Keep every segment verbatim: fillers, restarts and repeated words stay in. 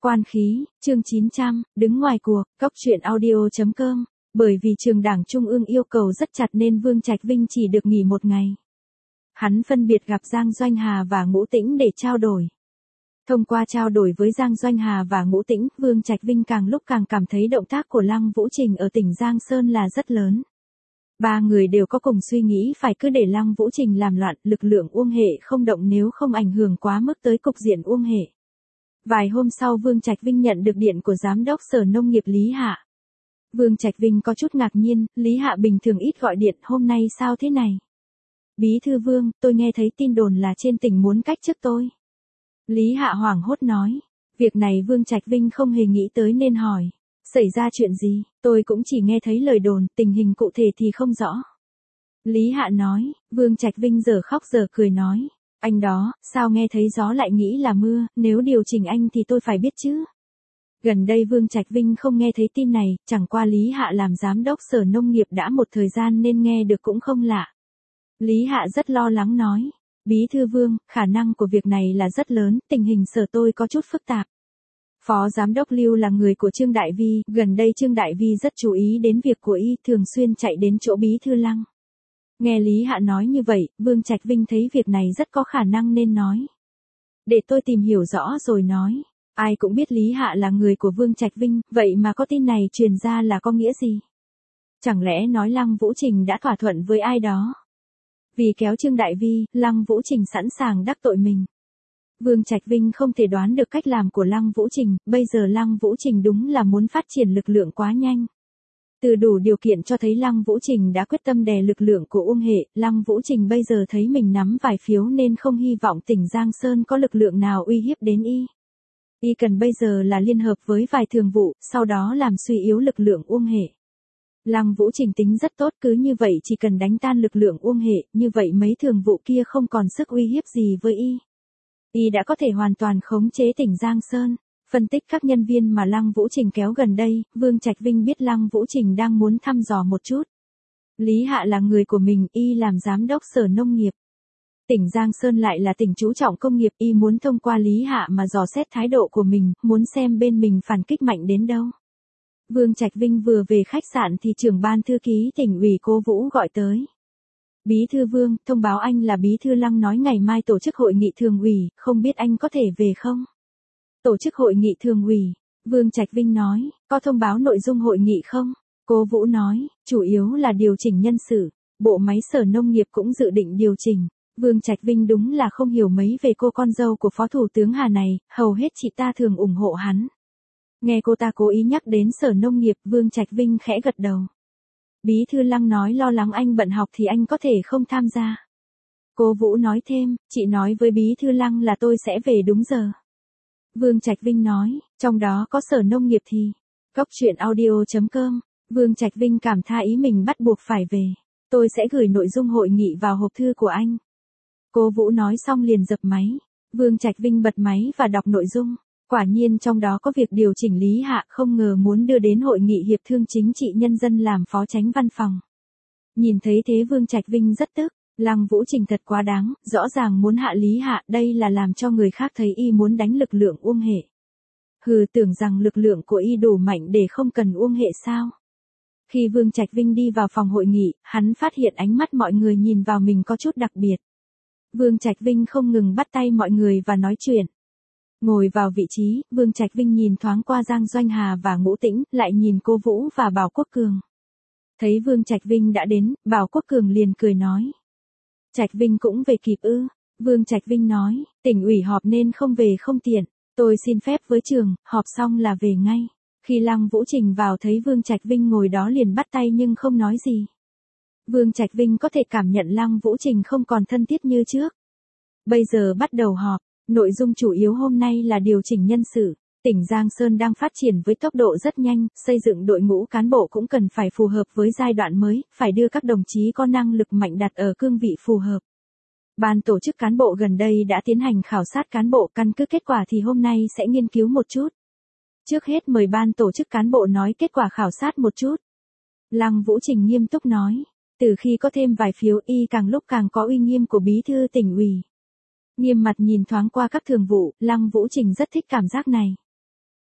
Quan khí, chương chín trăm, đứng ngoài cuộc, cóc truyện audio chấm com. Bởi vì trường đảng Trung ương yêu cầu rất chặt nên Vương Trạch Vinh chỉ được nghỉ một ngày. Hắn phân biệt gặp Giang Doanh Hà và Ngũ Tĩnh để trao đổi. Thông qua trao đổi với Giang Doanh Hà và Ngũ Tĩnh, Vương Trạch Vinh càng lúc càng cảm thấy động tác của Lăng Vũ Trình ở tỉnh Giang Sơn là rất lớn. Ba người đều có cùng suy nghĩ phải cứ để Lăng Vũ Trình làm loạn, lực lượng Uông Hệ không động nếu không ảnh hưởng quá mức tới cục diện Uông Hệ. Vài hôm sau Vương Trạch Vinh nhận được điện của Giám đốc Sở Nông nghiệp Lý Hạ. Vương Trạch Vinh có chút ngạc nhiên, Lý Hạ bình thường ít gọi điện, hôm nay sao thế này? Bí thư Vương, tôi nghe thấy tin đồn là trên tỉnh muốn cách chức tôi. Lý Hạ hoảng hốt nói. Việc này Vương Trạch Vinh không hề nghĩ tới nên hỏi. Xảy ra chuyện gì? Tôi cũng chỉ nghe thấy lời đồn, tình hình cụ thể thì không rõ. Lý Hạ nói. Vương Trạch Vinh giờ khóc giờ cười nói. Anh đó, sao nghe thấy gió lại nghĩ là mưa, nếu điều chỉnh anh thì tôi phải biết chứ. Gần đây Vương Trạch Vinh không nghe thấy tin này, chẳng qua Lý Hạ làm giám đốc Sở Nông nghiệp đã một thời gian nên nghe được cũng không lạ. Lý Hạ rất lo lắng nói. Bí thư Vương, khả năng của việc này là rất lớn, tình hình sở tôi có chút phức tạp. Phó Giám đốc Lưu là người của Trương Đại Vi, gần đây Trương Đại Vi rất chú ý đến việc của y, thường xuyên chạy đến chỗ Bí thư Lăng. Nghe Lý Hạ nói như vậy, Vương Trạch Vinh thấy việc này rất có khả năng nên nói. Để tôi tìm hiểu rõ rồi nói. Ai cũng biết Lý Hạ là người của Vương Trạch Vinh, vậy mà có tin này truyền ra là có nghĩa gì? Chẳng lẽ nói Lăng Vũ Trình đã thỏa thuận với ai đó? Vì kéo Trương Đại Vi, Lăng Vũ Trình sẵn sàng đắc tội mình. Vương Trạch Vinh không thể đoán được cách làm của Lăng Vũ Trình, bây giờ Lăng Vũ Trình đúng là muốn phát triển lực lượng quá nhanh. Từ đủ điều kiện cho thấy Lăng Vũ Trình đã quyết tâm đè lực lượng của Uông Hệ, Lăng Vũ Trình bây giờ thấy mình nắm vài phiếu nên không hy vọng tỉnh Giang Sơn có lực lượng nào uy hiếp đến y. Y cần bây giờ là liên hợp với vài thường vụ, sau đó làm suy yếu lực lượng Uông Hệ. Lăng Vũ Trình tính rất tốt, cứ như vậy chỉ cần đánh tan lực lượng Uông Hệ, như vậy mấy thường vụ kia không còn sức uy hiếp gì với y. Y đã có thể hoàn toàn khống chế tỉnh Giang Sơn. Phân tích các nhân viên mà Lăng Vũ Trình kéo gần đây, Vương Trạch Vinh biết Lăng Vũ Trình đang muốn thăm dò một chút. Lý Hạ là người của mình, y làm giám đốc Sở Nông nghiệp. Tỉnh Giang Sơn lại là tỉnh chú trọng công nghiệp, y muốn thông qua Lý Hạ mà dò xét thái độ của mình, muốn xem bên mình phản kích mạnh đến đâu. Vương Trạch Vinh vừa về khách sạn thì trưởng ban thư ký tỉnh ủy Cố Vũ gọi tới. Bí thư Vương, thông báo anh là Bí thư Lăng nói ngày mai tổ chức hội nghị thường ủy, không biết anh có thể về không? Tổ chức hội nghị thường ủy, Vương Trạch Vinh nói, có thông báo nội dung hội nghị không? Cố Vũ nói, chủ yếu là điều chỉnh nhân sự, bộ máy Sở Nông nghiệp cũng dự định điều chỉnh. Vương Trạch Vinh đúng là không hiểu mấy về cô con dâu của Phó Thủ tướng Hà này, hầu hết chị ta thường ủng hộ hắn. Nghe cô ta cố ý nhắc đến Sở Nông nghiệp, Vương Trạch Vinh khẽ gật đầu. Bí thư Lăng nói lo lắng anh bận học thì anh có thể không tham gia. Cố Vũ nói thêm, chị nói với Bí thư Lăng là tôi sẽ về đúng giờ. Vương Trạch Vinh nói, trong đó có Sở Nông nghiệp thì. Cóc truyện audio chấm com. Vương Trạch Vinh cảm tha ý mình bắt buộc phải về. Tôi sẽ gửi nội dung hội nghị vào hộp thư của anh. Cố Vũ nói xong liền dập máy. Vương Trạch Vinh bật máy và đọc nội dung. Quả nhiên trong đó có việc điều chỉnh Lý Hạ, không ngờ muốn đưa đến hội nghị hiệp thương chính trị nhân dân làm phó chánh văn phòng. Nhìn thấy thế Vương Trạch Vinh rất tức. Lăng Vũ Trình thật quá đáng, rõ ràng muốn hạ Lý Hạ, đây là làm cho người khác thấy y muốn đánh lực lượng Uông Hệ. Hừ, tưởng rằng lực lượng của y đủ mạnh để không cần Uông Hệ sao? Khi Vương Trạch Vinh đi vào phòng hội nghị, hắn phát hiện ánh mắt mọi người nhìn vào mình có chút đặc biệt. Vương Trạch Vinh không ngừng bắt tay mọi người và nói chuyện. Ngồi vào vị trí, Vương Trạch Vinh nhìn thoáng qua Giang Doanh Hà và Ngũ Tĩnh, lại nhìn Cố Vũ và Bảo Quốc Cường. Thấy Vương Trạch Vinh đã đến, Bảo Quốc Cường liền cười nói. Trạch Vinh cũng về kịp ư? Vương Trạch Vinh nói, tỉnh ủy họp nên không về không tiện, tôi xin phép với trường, họp xong là về ngay. Khi Lăng Vũ Trình vào thấy Vương Trạch Vinh ngồi đó liền bắt tay nhưng không nói gì. Vương Trạch Vinh có thể cảm nhận Lăng Vũ Trình không còn thân thiết như trước. Bây giờ bắt đầu họp, nội dung chủ yếu hôm nay là điều chỉnh nhân sự. Tỉnh Giang Sơn đang phát triển với tốc độ rất nhanh, xây dựng đội ngũ cán bộ cũng cần phải phù hợp với giai đoạn mới, phải đưa các đồng chí có năng lực mạnh đặt ở cương vị phù hợp. Ban tổ chức cán bộ gần đây đã tiến hành khảo sát cán bộ, căn cứ kết quả thì hôm nay sẽ nghiên cứu một chút. Trước hết mời ban tổ chức cán bộ nói kết quả khảo sát một chút. Lăng Vũ Trình nghiêm túc nói, từ khi có thêm vài phiếu y càng lúc càng có uy nghiêm của bí thư tỉnh ủy. Nghiêm mặt nhìn thoáng qua các thường vụ, Lăng Vũ Trình rất thích cảm giác này.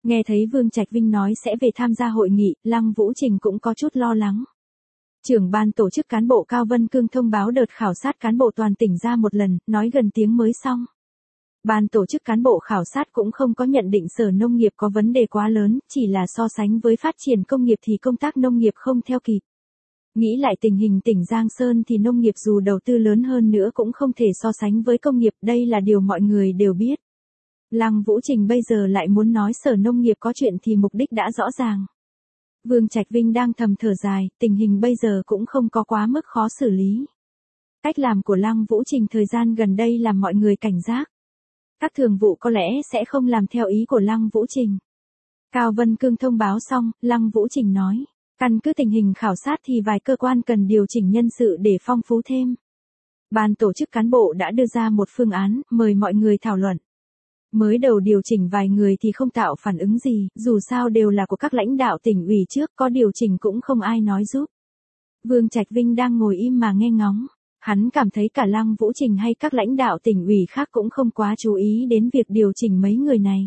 Nghe thấy Vương Trạch Vinh nói sẽ về tham gia hội nghị, Lăng Vũ Trình cũng có chút lo lắng. Trưởng ban tổ chức cán bộ Cao Vân Cương thông báo đợt khảo sát cán bộ toàn tỉnh ra một lần, nói gần tiếng mới xong. Ban tổ chức cán bộ khảo sát cũng không có nhận định Sở Nông nghiệp có vấn đề quá lớn, chỉ là so sánh với phát triển công nghiệp thì công tác nông nghiệp không theo kịp. Nghĩ lại tình hình tỉnh Giang Sơn thì nông nghiệp dù đầu tư lớn hơn nữa cũng không thể so sánh với công nghiệp, đây là điều mọi người đều biết. Lăng Vũ Trình bây giờ lại muốn nói Sở Nông nghiệp có chuyện thì mục đích đã rõ ràng. Vương Trạch Vinh đang thầm thở dài, tình hình bây giờ cũng không có quá mức khó xử lý. Cách làm của Lăng Vũ Trình thời gian gần đây làm mọi người cảnh giác. Các thường vụ có lẽ sẽ không làm theo ý của Lăng Vũ Trình. Cao Vân Cương thông báo xong, Lăng Vũ Trình nói, căn cứ tình hình khảo sát thì vài cơ quan cần điều chỉnh nhân sự để phong phú thêm. Ban tổ chức cán bộ đã đưa ra một phương án, mời mọi người thảo luận. Mới đầu điều chỉnh vài người thì không tạo phản ứng gì, dù sao đều là của các lãnh đạo tỉnh ủy trước, có điều chỉnh cũng không ai nói giúp. Vương Trạch Vinh đang ngồi im mà nghe ngóng. Hắn cảm thấy cả Lăng Vũ Trình hay các lãnh đạo tỉnh ủy khác cũng không quá chú ý đến việc điều chỉnh mấy người này.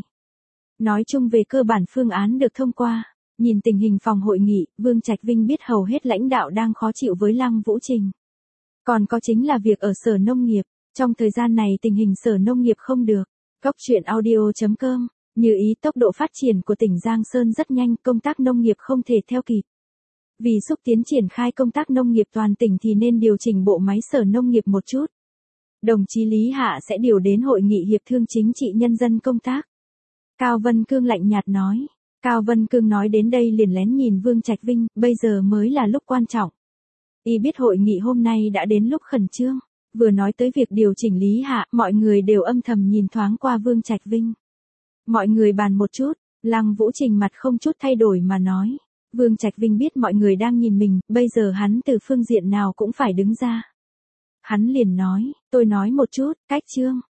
Nói chung về cơ bản phương án được thông qua. Nhìn tình hình phòng hội nghị, Vương Trạch Vinh biết hầu hết lãnh đạo đang khó chịu với Lăng Vũ Trình. Còn có chính là việc ở Sở Nông nghiệp. Trong thời gian này tình hình Sở Nông nghiệp không được. Cốc truyện audio chấm com, như ý tốc độ phát triển của tỉnh Giang Sơn rất nhanh, công tác nông nghiệp không thể theo kịp. Vì xúc tiến triển khai công tác nông nghiệp toàn tỉnh thì nên điều chỉnh bộ máy Sở Nông nghiệp một chút. Đồng chí Lý Hạ sẽ điều đến hội nghị hiệp thương chính trị nhân dân công tác. Cao Vân Cương lạnh nhạt nói. Cao Vân Cương nói đến đây liền lén nhìn Vương Trạch Vinh, bây giờ mới là lúc quan trọng. Y biết hội nghị hôm nay đã đến lúc khẩn trương. Vừa nói tới việc điều chỉnh Lý Hạ, mọi người đều âm thầm nhìn thoáng qua Vương Trạch Vinh. Mọi người bàn một chút, Lăng Vũ Trình mặt không chút thay đổi mà nói. Vương Trạch Vinh biết mọi người đang nhìn mình, bây giờ hắn từ phương diện nào cũng phải đứng ra. Hắn liền nói, tôi nói một chút, cách chương.